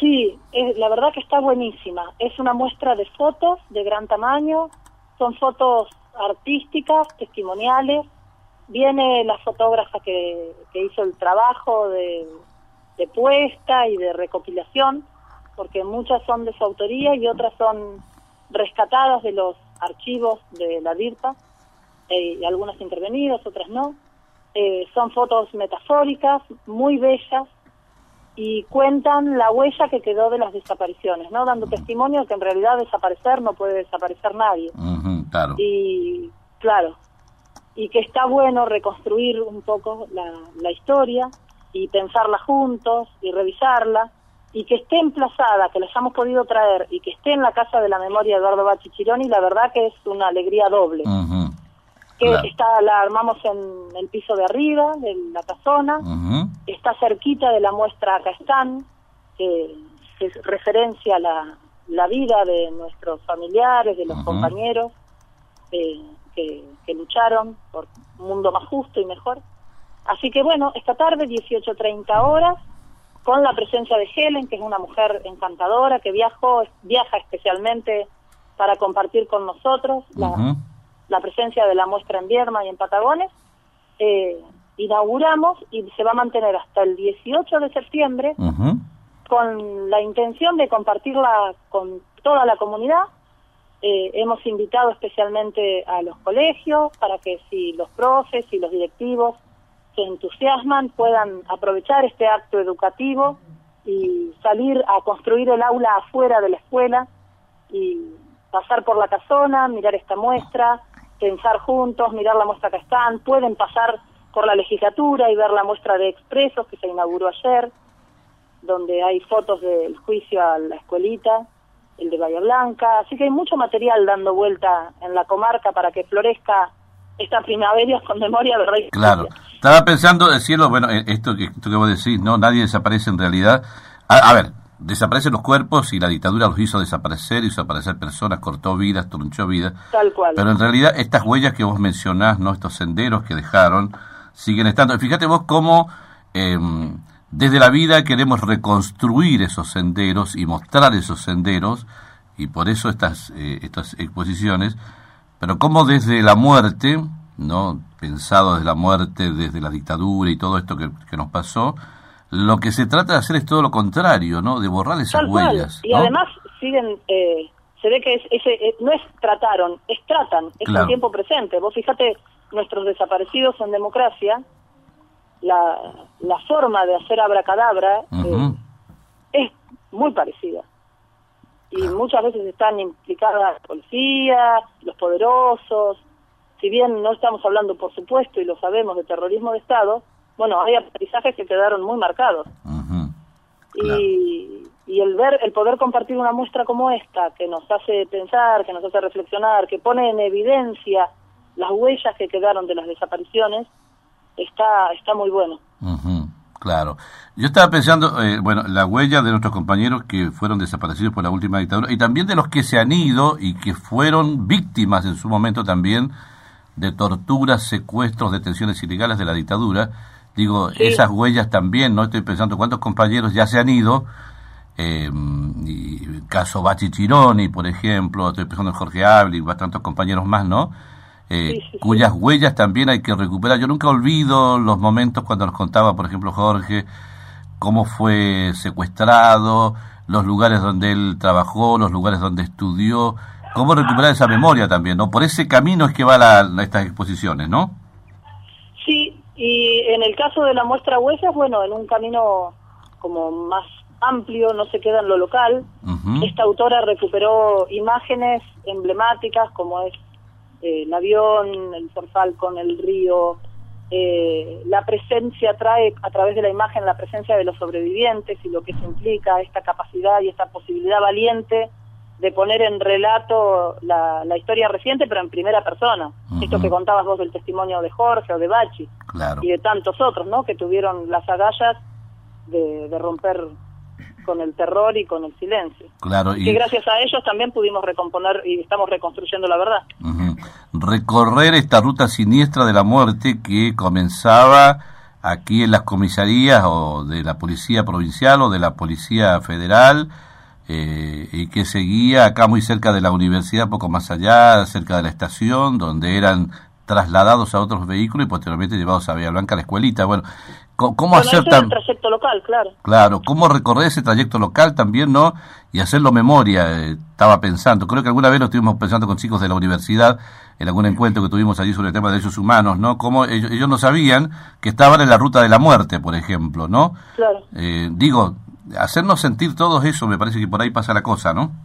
Sí, la verdad que está buenísima. Es una muestra de fotos de gran tamaño, son fotos artísticas, testimoniales. Viene la fotógrafa que hizo el trabajo de puesta y de recopilación, porque muchas son de su autoría y otras son rescatadas de los archivos de la DIRPA, y algunas intervenidas, otras no. Son fotos metafóricas, muy bellas, y cuentan la huella que quedó de las desapariciones, ¿no? Dando testimonio que en realidad desaparecer no puede desaparecer nadie. Claro. Y claro, y que está bueno reconstruir un poco la historia y pensarla juntos y revisarla, y que esté emplazada, que la hayamos podido traer y que esté en la Casa de la Memoria de Eduardo Bachi Chironi, la verdad que es una alegría doble. Que Claro. la armamos en el piso de arriba de la casona, está cerquita de la muestra Acá están, que referencia la vida de nuestros familiares, de los compañeros que lucharon por un mundo más justo y mejor. Así que bueno, esta tarde, 18:30 horas, con la presencia de Helen, que es una mujer encantadora, que viaja especialmente para compartir con nosotros la presencia de la muestra en Viedma y en Patagones. Inauguramos y se va a mantener hasta el 18 de septiembre con la intención de compartirla con toda la comunidad. Hemos invitado especialmente a los colegios para que si los profes y los directivos se entusiasman puedan aprovechar este acto educativo y salir a construir el aula afuera de la escuela y pasar por la casona, mirar esta muestra, pensar juntos, mirar la muestra que están. Pueden pasar por la legislatura y ver la muestra de expresos que se inauguró ayer, donde hay fotos del juicio a la escuelita, el de Bahía Blanca. Así que hay mucho material dando vuelta en la comarca para que florezca esta primavera con memoria, ¿verdad? Claro. Estaba pensando, decirlo, bueno, esto que vos decís, ¿no? Nadie desaparece en realidad. A ver, desaparecen los cuerpos y la dictadura los hizo desaparecer personas, cortó vidas, tronchó vidas. Tal cual. Pero en realidad estas huellas que vos mencionás, ¿no? Estos senderos que dejaron, siguen estando. Fíjate vos cómo desde la vida queremos reconstruir esos senderos y mostrar esos senderos, y por eso estas exposiciones, pero cómo desde la muerte, ¿no? Pensado desde la muerte, desde la dictadura y todo esto que nos pasó, lo que se trata de hacer es todo lo contrario, ¿no? De borrar esas Tal cual. huellas. Y ¿no? además siguen, se ve que no es trataron, es tratan, es Claro. un tiempo presente. Vos fíjate, nuestros desaparecidos en democracia, la forma de hacer abracadabra es muy parecida. Y muchas veces están implicadas la policía, los poderosos. Si bien no estamos hablando, por supuesto, y lo sabemos, de terrorismo de Estado, bueno, hay aprendizajes que quedaron muy marcados. Claro. Y el poder compartir una muestra como esta, que nos hace pensar, que nos hace reflexionar, que pone en evidencia las huellas que quedaron de las desapariciones, está muy bueno. Claro. Yo estaba pensando, bueno, la huella de nuestros compañeros que fueron desaparecidos por la última dictadura, y también de los que se han ido y que fueron víctimas en su momento también de torturas, secuestros, detenciones ilegales de la dictadura. Digo, Sí. esas huellas también, ¿no? Estoy pensando cuántos compañeros ya se han ido, y el caso Bachi Chironi, por ejemplo, estoy pensando en Jorge Abel y bastantes compañeros más, ¿no? Sí. Cuyas huellas también hay que recuperar. Yo nunca olvido los momentos cuando nos contaba, por ejemplo, Jorge, cómo fue secuestrado, los lugares donde él trabajó, los lugares donde estudió, cómo recuperar esa memoria también, ¿no? Por ese camino es que va estas exposiciones, ¿no? Sí, y en el caso de la muestra huellas, bueno, en un camino como más amplio, no se queda en lo local. Esta autora recuperó imágenes emblemáticas como es el avión, el zorzal con el río. La presencia trae a través de la imagen la presencia de los sobrevivientes y lo que eso implica, esta capacidad y esta posibilidad valiente de poner en relato la historia reciente, pero en primera persona. Esto que contabas vos del testimonio de Jorge o de Bachi, Claro. y de tantos otros, ¿no? Que tuvieron las agallas de romper con el terror y con el silencio. Claro. Y que gracias a ellos también pudimos recomponer y estamos reconstruyendo la verdad. Recorrer esta ruta siniestra de la muerte que comenzaba aquí en las comisarías o de la Policía Provincial o de la Policía Federal, y que seguía acá muy cerca de la universidad, poco más allá, cerca de la estación, donde eran trasladados a otros vehículos y posteriormente llevados a Bahía Blanca a la escuelita. Bueno, ¿cómo hacer el trayecto local, claro? Claro, ¿cómo recorrer ese trayecto local también, no? Y hacerlo memoria, estaba pensando. Creo que alguna vez lo estuvimos pensando con chicos de la universidad, en algún encuentro que tuvimos allí sobre el tema de derechos humanos, ¿no? Cómo ellos no sabían que estaban en la ruta de la muerte, por ejemplo, ¿no? Claro. Digo, hacernos sentir todo eso, me parece que por ahí pasa la cosa, ¿no?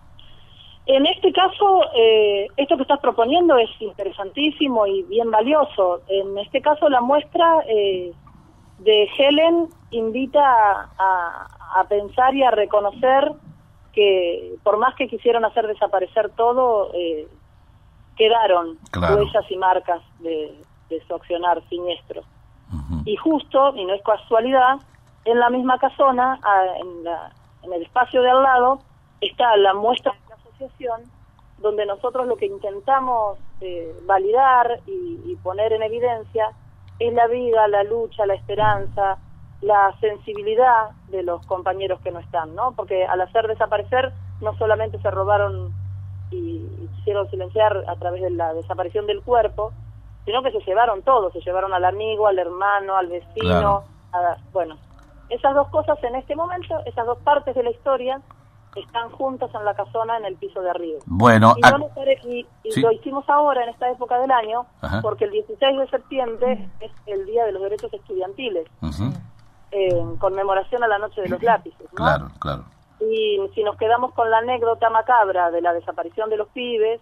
En este caso, esto que estás proponiendo es interesantísimo y bien valioso. En este caso, la muestra de Helen invita a pensar y a reconocer que por más que quisieron hacer desaparecer todo, quedaron huellas y marcas de su accionar siniestro. Uh-huh. Y justo, y no es casualidad, en la misma casona, en el espacio de al lado, está la muestra de la asociación, donde nosotros lo que intentamos validar y poner en evidencia es la vida, la lucha, la esperanza, la sensibilidad de los compañeros que no están, ¿no? Porque al hacer desaparecer, no solamente se robaron y hicieron silenciar a través de la desaparición del cuerpo, sino que se llevaron todo, se llevaron al amigo, al hermano, al vecino, claro. Bueno, esas dos cosas en este momento, esas dos partes de la historia, están juntas en la casona en el piso de arriba. Bueno, y ¿sí? Lo hicimos ahora en esta época del año, ajá, porque el 16 de septiembre es el Día de los Derechos Estudiantiles, uh-huh, en conmemoración a la Noche de los Lápices, ¿no? Claro, claro. Y si nos quedamos con la anécdota macabra de la desaparición de los pibes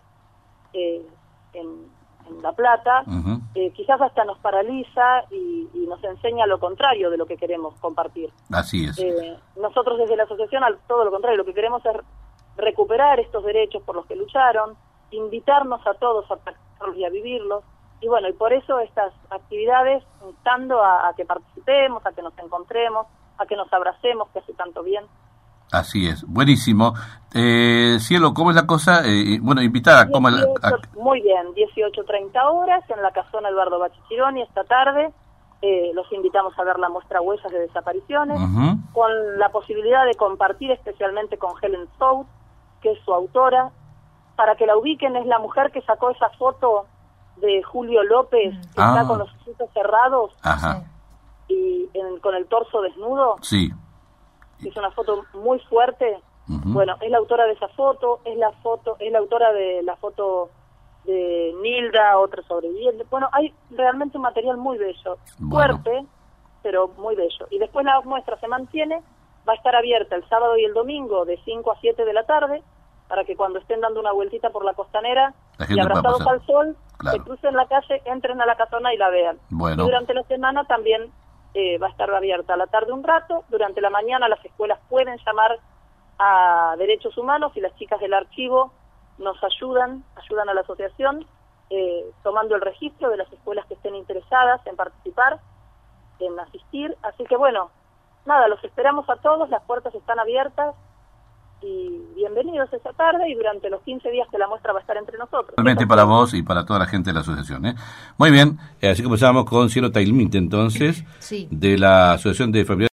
en La Plata, uh-huh, quizás hasta nos paraliza y nos enseña lo contrario de lo que queremos compartir. Así es. Nosotros desde la asociación, todo lo contrario, lo que queremos es recuperar estos derechos por los que lucharon, invitarnos a todos a practicarlos y a vivirlos, y bueno, y por eso estas actividades, instando a que participemos, a que nos encontremos, a que nos abracemos, que hace tanto bien. Así es, buenísimo. Cielo, ¿cómo es la cosa? Bueno, invitada. Muy bien, 18:30 horas en la casona Eduardo Bachichironi esta tarde. Los invitamos a ver la muestra Huellas de Desapariciones, uh-huh, con la posibilidad de compartir especialmente con Helen South, que es su autora, para que la ubiquen. Es la mujer que sacó esa foto de Julio López, que está con los ojos cerrados, ajá, y con el torso desnudo. Sí. Es una foto muy fuerte. Uh-huh. Bueno, es la autora de esa foto, es la autora de la foto de Nilda, otra sobreviviente. Bueno, hay realmente un material muy bello, fuerte, pero muy bello. Y después la muestra se mantiene, va a estar abierta el sábado y el domingo de 5 a 7 de la tarde, para que cuando estén dando una vueltita por la costanera y abrazados al sol, claro, se crucen la calle, entren a la casona y la vean. Bueno. Y durante la semana también va a estar abierta a la tarde un rato. Durante la mañana las escuelas pueden llamar a Derechos Humanos y las chicas del archivo nos ayudan a la asociación tomando el registro de las escuelas que estén interesadas en participar, en asistir. Así que bueno, nada, los esperamos a todos, las puertas están abiertas y bienvenidos esta tarde, y durante los 15 días que la muestra va a estar entre nosotros. Realmente para vos y para toda la gente de la asociación, Muy bien, así comenzamos con Cielo Tailminte, entonces, sí, de la Asociación de Familiares